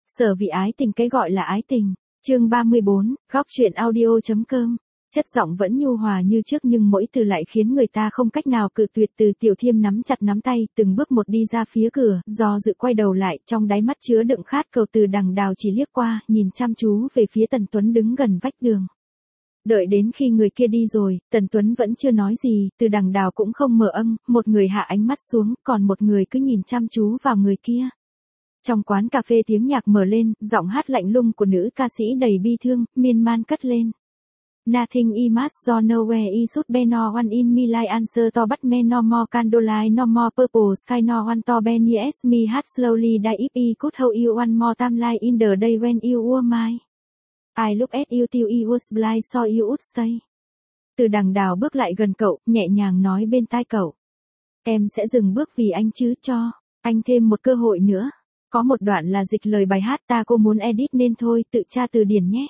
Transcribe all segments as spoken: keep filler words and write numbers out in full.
Sở vị ái tình, cái gọi là ái tình. Chương ba mươi bốn, góc truyện audio.com. Chất giọng vẫn nhu hòa như trước nhưng mỗi từ lại khiến người ta không cách nào cự tuyệt. Từ Tiểu Thiêm nắm chặt nắm tay, từng bước một đi ra phía cửa, do dự quay đầu lại, trong đáy mắt chứa đựng khát cầu. Từ Đằng Đào chỉ liếc qua, nhìn chăm chú về phía Tần Tuấn đứng gần vách tường. Đợi đến khi người kia đi rồi, Tần Tuấn vẫn chưa nói gì, Từ Đằng Đào cũng không mở âm, một người hạ ánh mắt xuống, còn một người cứ nhìn chăm chú vào người kia. Trong quán cà phê tiếng nhạc mở lên, giọng hát lạnh lùng của nữ ca sĩ đầy bi thương, miên man cất lên. Nothing is much so nowhere is should be no one in my life answer to but me no more candlelight no more purple sky no one to be yes me heart slowly die if I could hold you one more time like in the day when you were mine. I look at you till you was blind so you would stay. Từ Đằng Đào bước lại gần cậu, nhẹ nhàng nói bên tai cậu. Em sẽ dừng bước vì anh chứ, cho anh thêm một cơ hội nữa. Có một đoạn là dịch lời bài hát ta cô muốn edit nên thôi, tự tra từ điển nhé.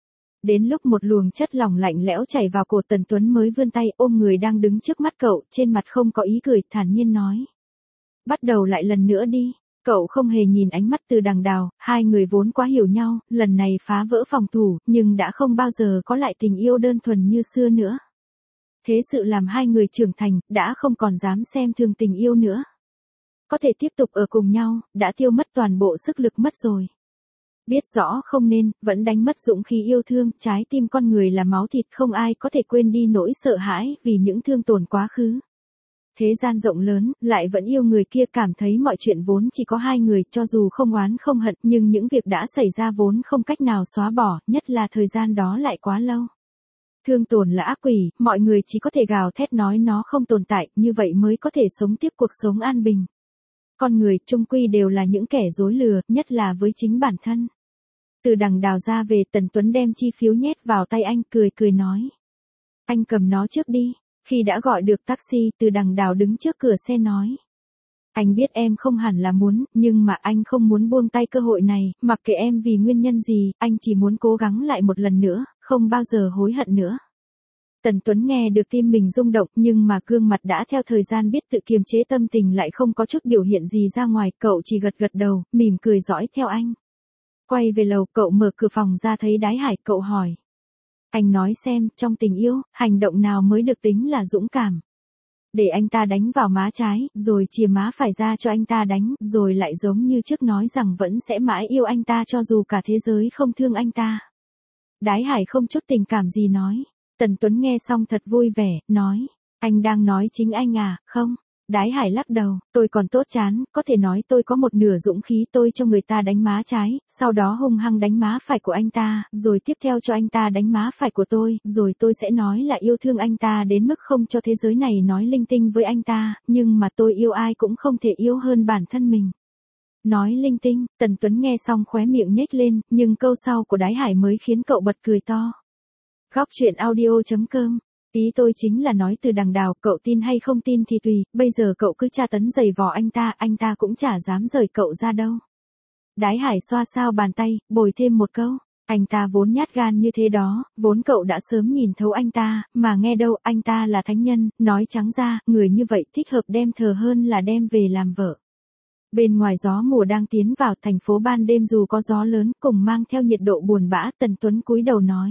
Đến lúc một luồng chất lỏng lạnh lẽo chảy vào cổ, Tần Tuấn mới vươn tay ôm người đang đứng trước mắt cậu, trên mặt không có ý cười, thản nhiên nói. Bắt đầu lại lần nữa đi. Cậu không hề nhìn ánh mắt Từ Đằng Đào, hai người vốn quá hiểu nhau, lần này phá vỡ phòng thủ, nhưng đã không bao giờ có lại tình yêu đơn thuần như xưa nữa. Thế sự làm hai người trưởng thành, đã không còn dám xem thường tình yêu nữa. Có thể tiếp tục ở cùng nhau, đã tiêu mất toàn bộ sức lực mất rồi. Biết rõ không nên, vẫn đánh mất dũng khí yêu thương, trái tim con người là máu thịt, không ai có thể quên đi nỗi sợ hãi vì những thương tổn quá khứ. Thế gian rộng lớn, lại vẫn yêu người kia, cảm thấy mọi chuyện vốn chỉ có hai người, cho dù không oán không hận, nhưng những việc đã xảy ra vốn không cách nào xóa bỏ, nhất là thời gian đó lại quá lâu. Thương tổn là ác quỷ, mọi người chỉ có thể gào thét nói nó không tồn tại, như vậy mới có thể sống tiếp cuộc sống an bình. Con người, chung quy đều là những kẻ dối lừa, nhất là với chính bản thân. Từ Đằng Đào ra về, Tần Tuấn đem chi phiếu nhét vào tay anh, cười cười nói. Anh cầm nó trước đi. Khi đã gọi được taxi, Từ Đằng Đào đứng trước cửa xe nói. Anh biết em không hẳn là muốn, nhưng mà anh không muốn buông tay cơ hội này, mặc kệ em vì nguyên nhân gì, anh chỉ muốn cố gắng lại một lần nữa, không bao giờ hối hận nữa. Tần Tuấn nghe được tim mình rung động, nhưng mà gương mặt đã theo thời gian biết tự kiềm chế tâm tình lại không có chút biểu hiện gì ra ngoài, cậu chỉ gật gật đầu, mỉm cười dõi theo anh. Quay về lầu, cậu mở cửa phòng ra thấy Đái Hải, cậu hỏi. Anh nói xem, trong tình yêu, hành động nào mới được tính là dũng cảm? Để anh ta đánh vào má trái, rồi chìa má phải ra cho anh ta đánh, rồi lại giống như trước nói rằng vẫn sẽ mãi yêu anh ta cho dù cả thế giới không thương anh ta. Đái Hải không chút tình cảm gì nói. Tần Tuấn nghe xong thật vui vẻ, nói. Anh đang nói chính anh à, không? Đái Hải lắc đầu, tôi còn tốt chán, có thể nói tôi có một nửa dũng khí, tôi cho người ta đánh má trái, sau đó hung hăng đánh má phải của anh ta, rồi tiếp theo cho anh ta đánh má phải của tôi, rồi tôi sẽ nói là yêu thương anh ta đến mức không cho thế giới này nói linh tinh với anh ta, nhưng mà tôi yêu ai cũng không thể yêu hơn bản thân mình. Nói linh tinh, Tần Tuấn nghe xong khóe miệng nhếch lên, nhưng câu sau của Đái Hải mới khiến cậu bật cười to. Góc truyện audio.com. Ý tôi chính là nói Từ Đằng Đào, cậu tin hay không tin thì tùy, bây giờ cậu cứ tra tấn giày vò anh ta, anh ta cũng chả dám rời cậu ra đâu. Đái Hải xoa xao bàn tay, bồi thêm một câu, anh ta vốn nhát gan như thế đó, vốn cậu đã sớm nhìn thấu anh ta, mà nghe đâu, anh ta là thánh nhân, nói trắng ra, người như vậy thích hợp đem thờ hơn là đem về làm vợ. Bên ngoài gió mùa đang tiến vào, thành phố ban đêm dù có gió lớn, cùng mang theo nhiệt độ buồn bã, Tần Tuấn cúi đầu nói.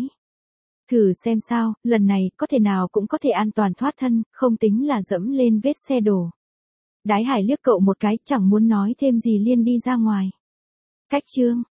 Thử xem sao, lần này, có thể nào cũng có thể an toàn thoát thân, không tính là dẫm lên vết xe đổ. Đái Hải liếc cậu một cái, chẳng muốn nói thêm gì, liền đi ra ngoài. Cách chương.